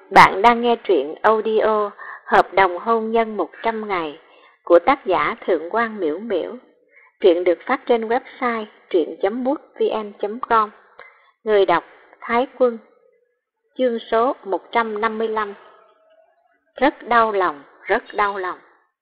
Bạn đang nghe truyện audio Hợp đồng hôn nhân 100 ngày của tác giả Thượng Quan Miễu Miễu. Truyện được phát trên website truyện.mútvn.com. Người đọc Thái Quân. Chương số 155. Rất đau lòng, rất đau lòng.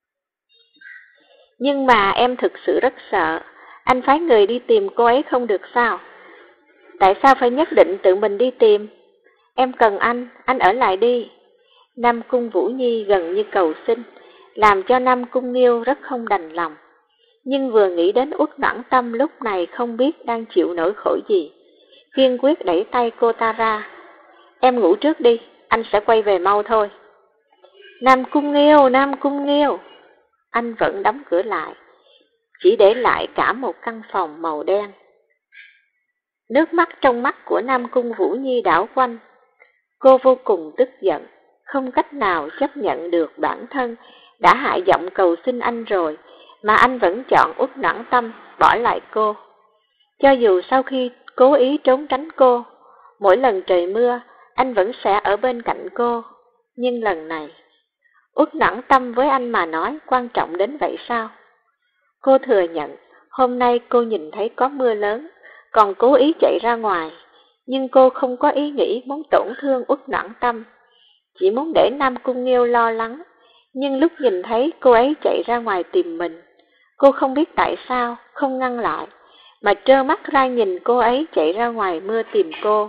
Nhưng mà em thực sự rất sợ. Anh phái người đi tìm cô ấy không được sao? Tại sao phải nhất định tự mình đi tìm? Em cần anh ở lại đi. Nam Cung Vũ Nhi gần như cầu xin, làm cho Nam Cung Nghiêu rất không đành lòng. Nhưng vừa nghĩ đến Uất Noãn Tâm lúc này không biết đang chịu nỗi khổ gì, kiên quyết đẩy tay cô ta ra. Em ngủ trước đi, anh sẽ quay về mau thôi. Nam Cung Nghiêu. Anh vẫn đóng cửa lại, chỉ để lại cả một căn phòng màu đen. Nước mắt trong mắt của Nam Cung Vũ Nhi đảo quanh. Cô vô cùng tức giận, không cách nào chấp nhận được bản thân đã hạ giọng cầu xin anh rồi, mà anh vẫn chọn Uất Noãn Tâm bỏ lại cô. Cho dù sau khi cố ý trốn tránh cô, mỗi lần trời mưa, anh vẫn sẽ ở bên cạnh cô. Nhưng lần này, Uất Noãn Tâm với anh mà nói quan trọng đến vậy sao? Cô thừa nhận, hôm nay cô nhìn thấy có mưa lớn, còn cố ý chạy ra ngoài. Nhưng cô không có ý nghĩ muốn tổn thương Uất Noãn Tâm, chỉ muốn để Nam Cung Nghiêu lo lắng. Nhưng lúc nhìn thấy cô ấy chạy ra ngoài tìm mình, cô không biết tại sao không ngăn lại, mà trơ mắt ra nhìn cô ấy chạy ra ngoài mưa tìm cô.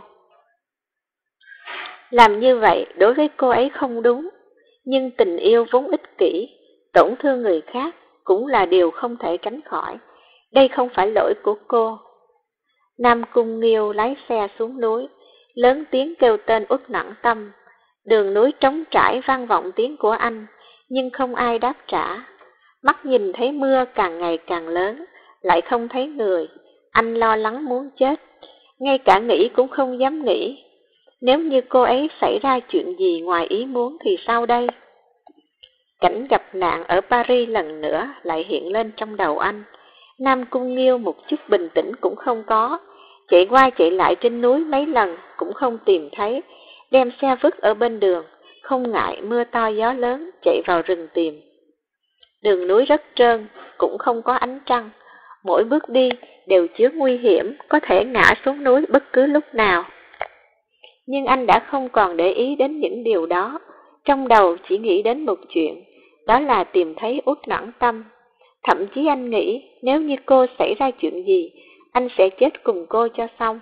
Làm như vậy đối với cô ấy không đúng, nhưng tình yêu vốn ích kỷ, tổn thương người khác cũng là điều không thể tránh khỏi. Đây không phải lỗi của cô. Nam Cung Nghiêu lái xe xuống núi, lớn tiếng kêu tên Uất Noãn Tâm. Đường núi trống trải vang vọng tiếng của anh, nhưng không ai đáp trả. Mắt nhìn thấy mưa càng ngày càng lớn, lại không thấy người. Anh lo lắng muốn chết, ngay cả nghĩ cũng không dám nghĩ. Nếu như cô ấy xảy ra chuyện gì ngoài ý muốn thì sao đây? Cảnh gặp nạn ở Paris lần nữa lại hiện lên trong đầu anh. Nam Cung Nghiêu một chút bình tĩnh cũng không có, chạy qua chạy lại trên núi mấy lần cũng không tìm thấy, đem xe vứt ở bên đường, không ngại mưa to gió lớn chạy vào rừng tìm. Đường núi rất trơn, cũng không có ánh trăng, mỗi bước đi đều chứa nguy hiểm, có thể ngã xuống núi bất cứ lúc nào. Nhưng anh đã không còn để ý đến những điều đó, trong đầu chỉ nghĩ đến một chuyện, đó là tìm thấy Uất Noãn Tâm. Thậm chí anh nghĩ nếu như cô xảy ra chuyện gì, anh sẽ chết cùng cô cho xong.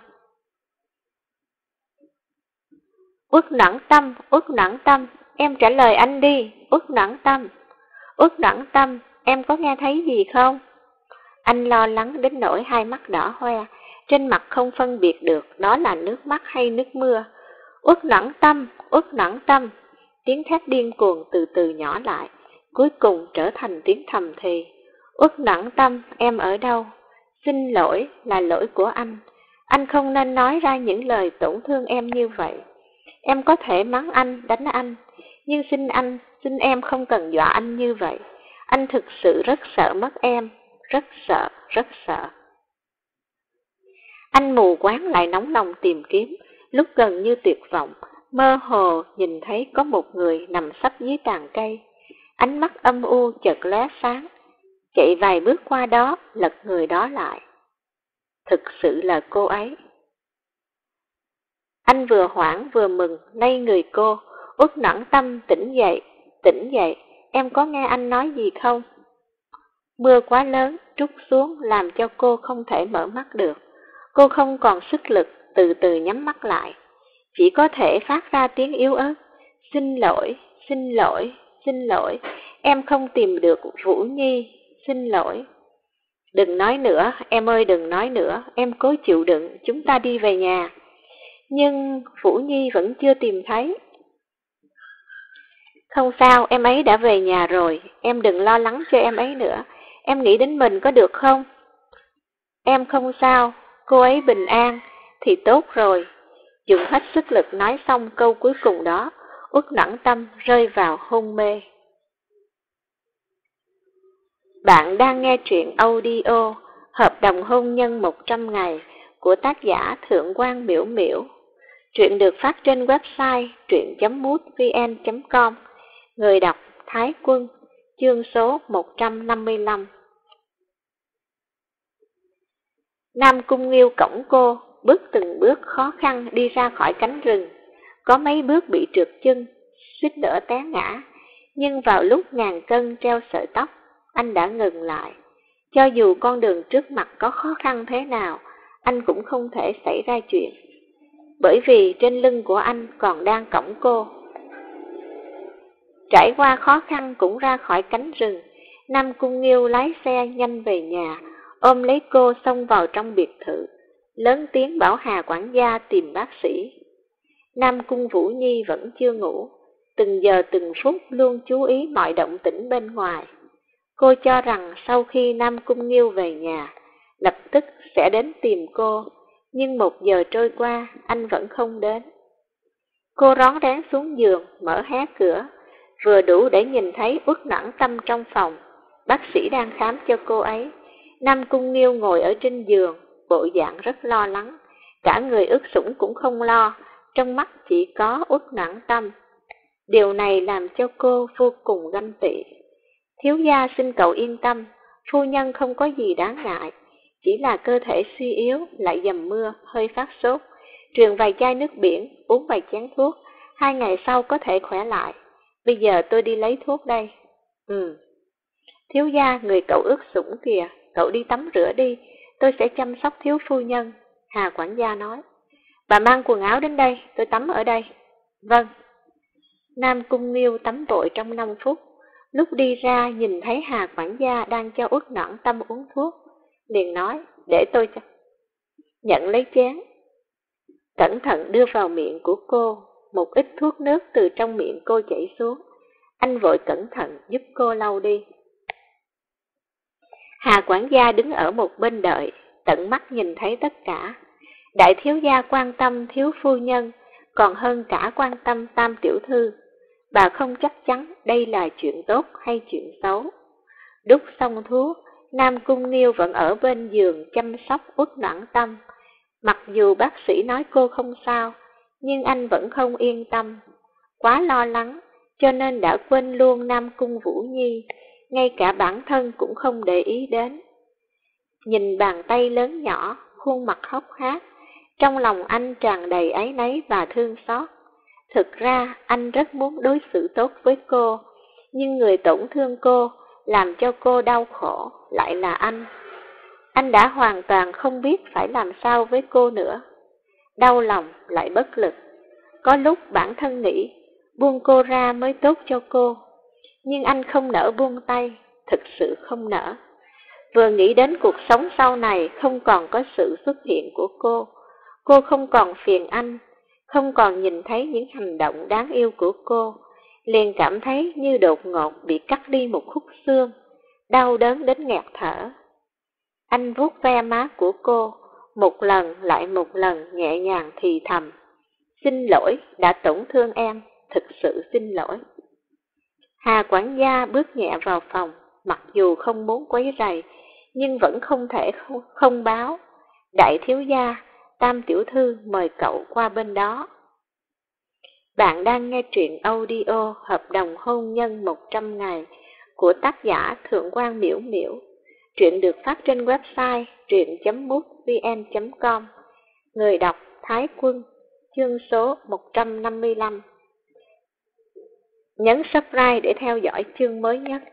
Uất Noãn Tâm, em trả lời anh đi, Uất Noãn Tâm, em có nghe thấy gì không? Anh lo lắng đến nỗi hai mắt đỏ hoe, trên mặt không phân biệt được đó là nước mắt hay nước mưa. Uất Noãn Tâm, tiếng thét điên cuồng từ từ nhỏ lại, cuối cùng trở thành tiếng thầm thì. Uất Noãn Tâm, em ở đâu? Xin lỗi, là lỗi của anh không nên nói ra những lời tổn thương em như vậy. Em có thể mắng anh, đánh anh, nhưng xin em không cần dọa anh như vậy. Anh thực sự rất sợ mất em, rất sợ. Anh mù quáng lại nóng lòng tìm kiếm, lúc gần như tuyệt vọng, mơ hồ nhìn thấy có một người nằm sấp dưới tàn cây. Ánh mắt âm u chợt lóe sáng, chạy vài bước qua đó, lật người đó lại. Thực sự là cô ấy. Anh vừa hoảng vừa mừng, lay người cô. Uất Noãn Tâm, tỉnh dậy, em có nghe anh nói gì không? Mưa quá lớn, trút xuống làm cho cô không thể mở mắt được. Cô không còn sức lực, từ từ nhắm mắt lại, chỉ có thể phát ra tiếng yếu ớt. Xin lỗi, em không tìm được Vũ Nhi, xin lỗi. Đừng nói nữa, em ơi đừng nói nữa, em cố chịu đựng, chúng ta đi về nhà. Nhưng Vũ Nhi vẫn chưa tìm thấy. Không sao, em ấy đã về nhà rồi, em đừng lo lắng cho em ấy nữa, em nghĩ đến mình có được không? Em không sao, cô ấy bình an, thì tốt rồi. Dùng hết sức lực nói xong câu cuối cùng đó, Uất Noãn Tâm rơi vào hôn mê. Bạn đang nghe truyện audio Hợp đồng hôn nhân 100 ngày của tác giả Thượng Quan Miễu Miễu. Truyện được phát trên website truyện.mútvn.com. Người đọc Thái Quân. Chương số 155. Nam Cung Nghiêu cõng cô, bước từng bước khó khăn đi ra khỏi cánh rừng. Có mấy bước bị trượt chân, suýt nữa té ngã. Nhưng vào lúc ngàn cân treo sợi tóc, anh đã ngừng lại. Cho dù con đường trước mặt có khó khăn thế nào, anh cũng không thể xảy ra chuyện. Bởi vì trên lưng của anh còn đang cõng cô. Trải qua khó khăn cũng ra khỏi cánh rừng, Nam Cung Nghiêu lái xe nhanh về nhà, ôm lấy cô xông vào trong biệt thự, lớn tiếng bảo Hà quản gia tìm bác sĩ. Nam Cung Vũ Nhi vẫn chưa ngủ, từng giờ từng phút luôn chú ý mọi động tĩnh bên ngoài. Cô cho rằng sau khi Nam Cung Nghiêu về nhà, lập tức sẽ đến tìm cô, nhưng 1 giờ trôi qua, anh vẫn không đến. Cô rón rén xuống giường, mở hé cửa, vừa đủ để nhìn thấy Uất Noãn Tâm trong phòng. Bác sĩ đang khám cho cô ấy. Nam Cung Nghiêu ngồi ở trên giường, bộ dạng rất lo lắng, cả người ướt sũng cũng không lo, trong mắt chỉ có Uất Noãn Tâm. Điều này làm cho cô vô cùng ganh tị. Thiếu gia xin cậu yên tâm, phu nhân không có gì đáng ngại, chỉ là cơ thể suy yếu, lại dầm mưa, hơi phát sốt. Truyền vài chai nước biển, uống vài chén thuốc, 2 ngày sau có thể khỏe lại. Bây giờ tôi đi lấy thuốc đây. Thiếu gia, người cậu ướt sũng kìa, cậu đi tắm rửa đi, tôi sẽ chăm sóc thiếu phu nhân, Hà quản gia nói. Bà mang quần áo đến đây, tôi tắm ở đây. Vâng. Nam Cung Nghiêu tắm vội trong 5 phút, lúc đi ra nhìn thấy Hà quản gia đang cho Uất Noãn Tâm uống thuốc, liền nói, để tôi cho. Nhận lấy chén, cẩn thận đưa vào miệng của cô, một ít thuốc nước từ trong miệng cô chảy xuống. Anh vội cẩn thận giúp cô lau đi. Hà quản gia đứng ở một bên đợi, tận mắt nhìn thấy tất cả. Đại thiếu gia quan tâm thiếu phu nhân, còn hơn cả quan tâm Tam tiểu thư. Bà không chắc chắn đây là chuyện tốt hay chuyện xấu. Đút xong thuốc, Nam Cung Nghiêu vẫn ở bên giường chăm sóc Uất Noãn Tâm. Mặc dù bác sĩ nói cô không sao, nhưng anh vẫn không yên tâm. Quá lo lắng, cho nên đã quên luôn Nam Cung Vũ Nhi, ngay cả bản thân cũng không để ý đến. Nhìn bàn tay lớn nhỏ, khuôn mặt hốc hác, trong lòng anh tràn đầy áy náy và thương xót. Thực ra anh rất muốn đối xử tốt với cô, nhưng người tổn thương cô, làm cho cô đau khổ, lại là anh. Anh đã hoàn toàn không biết phải làm sao với cô nữa. Đau lòng lại bất lực. Có lúc bản thân nghĩ buông cô ra mới tốt cho cô, nhưng anh không nỡ buông tay, thực sự không nỡ. Vừa nghĩ đến cuộc sống sau này không còn có sự xuất hiện của cô không còn phiền anh, không còn nhìn thấy những hành động đáng yêu của cô, liền cảm thấy như đột ngột bị cắt đi một khúc xương, đau đớn đến nghẹt thở. Anh vuốt ve má của cô, một lần lại một lần nhẹ nhàng thì thầm. Xin lỗi, đã tổn thương em, thực sự xin lỗi. Hà quản gia bước nhẹ vào phòng, mặc dù không muốn quấy rầy, nhưng vẫn không thể không báo. Đại thiếu gia, Tam tiểu thư mời cậu qua bên đó. Bạn đang nghe truyện audio Hợp đồng hôn nhân 100 ngày của tác giả Thượng quan Miễu Miễu. Truyện được phát trên website truyện.mútvn.com. Người đọc Thái Quân. Chương số 155. Nhấn subscribe để theo dõi chương mới nhất.